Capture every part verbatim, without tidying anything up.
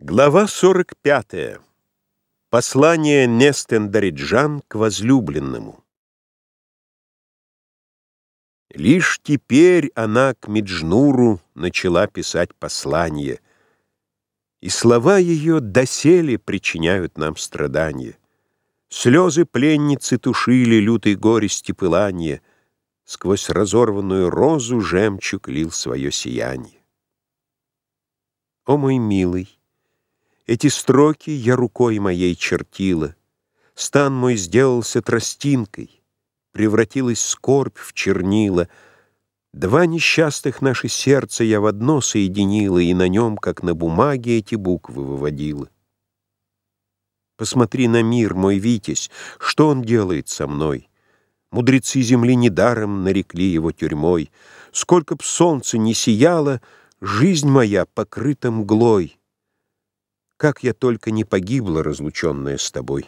Глава сорок пятая. Послание Нестендариджан к возлюбленному. Лишь теперь она к Меджнуру начала писать послание, и слова ее доселе причиняют нам страдания. Слезы пленницы тушили лютой горести пыланье, сквозь разорванную розу жемчуг лил свое сияние. О, мой милый! Эти строки я рукой моей чертила, стан мой сделался тростинкой, превратилась скорбь в чернила. Два несчастных наши сердца я в одно соединила, и на нем, как на бумаге, эти буквы выводила. Посмотри на мир, мой Витязь, что он делает со мной. Мудрецы земли недаром нарекли его тюрьмой. Сколько б солнце не сияло, жизнь моя покрыта мглой. Как я только не погибла, разлученная с тобой.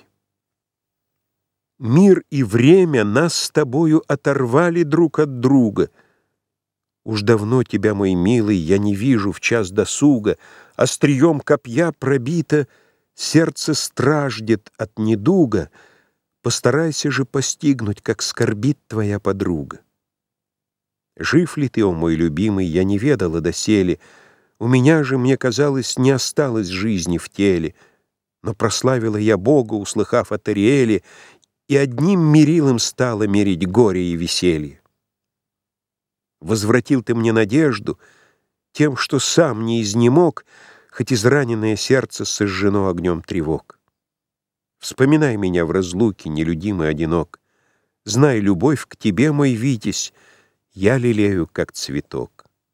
Мир и время нас с тобою оторвали друг от друга. Уж давно тебя, мой милый, я не вижу в час досуга. Острием копья пробито, сердце страждет от недуга. Постарайся же постигнуть, как скорбит твоя подруга. Жив ли ты, о мой любимый, я не ведала доселе. У меня же, мне казалось, не осталось жизни в теле, но прославила я Бога, услыхав о Тариэле, и одним мерилом стала мерить горе и веселье. Возвратил ты мне надежду тем, что сам не изнемог, хоть израненное сердце сожжено огнем тревог. Вспоминай меня в разлуке, нелюдимый одинок. Знай, любовь к тебе, мой Витязь, я лелею, как цветок.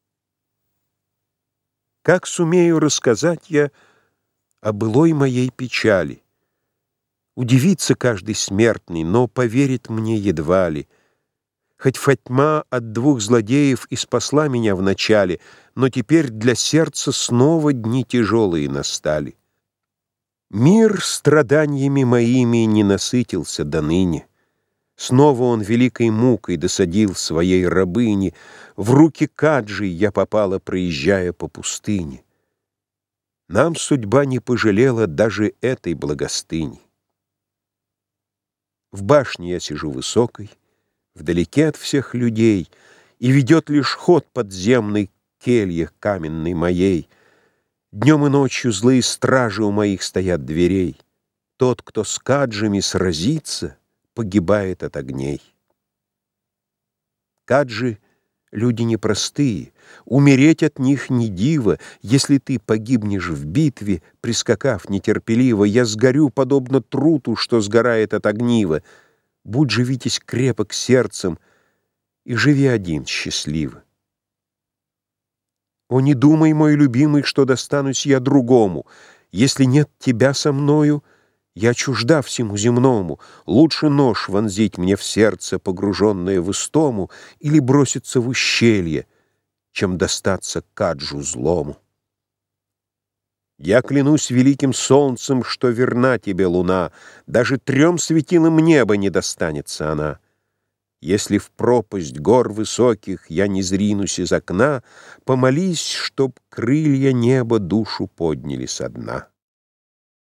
Как сумею рассказать я о былой моей печали? Удивится каждый смертный, но поверит мне едва ли. Хоть Фатьма от двух злодеев и спасла меня вначале, но теперь для сердца снова дни тяжелые настали. Мир страданиями моими не насытился доныне. Снова он великой мукой досадил своей рабыне. В руки Каджи я попала, проезжая по пустыне. Нам судьба не пожалела даже этой благостыни. В башне я сижу высокой, вдалеке от всех людей, и ведет лишь ход подземный к келье каменной моей. Днем и ночью злые стражи у моих стоят дверей. Тот, кто с Каджами сразится, погибает от огней. Каджи — люди непростые, умереть от них не диво. Если ты погибнешь в битве, прискакав нетерпеливо, я сгорю, подобно труту, что сгорает от огнива. Будь же, Витязь, крепок сердцем и живи один счастливо. О, не думай, мой любимый, что достанусь я другому. Если нет тебя со мною, я чужда всему земному. Лучше нож вонзить мне в сердце, погруженное в истому, или броситься в ущелье, чем достаться Каджу злому. Я клянусь великим солнцем, что верна тебе луна, даже трем светилам неба не достанется она. Если в пропасть гор высоких я не зринусь из окна, помолись, чтоб крылья неба душу подняли со дна.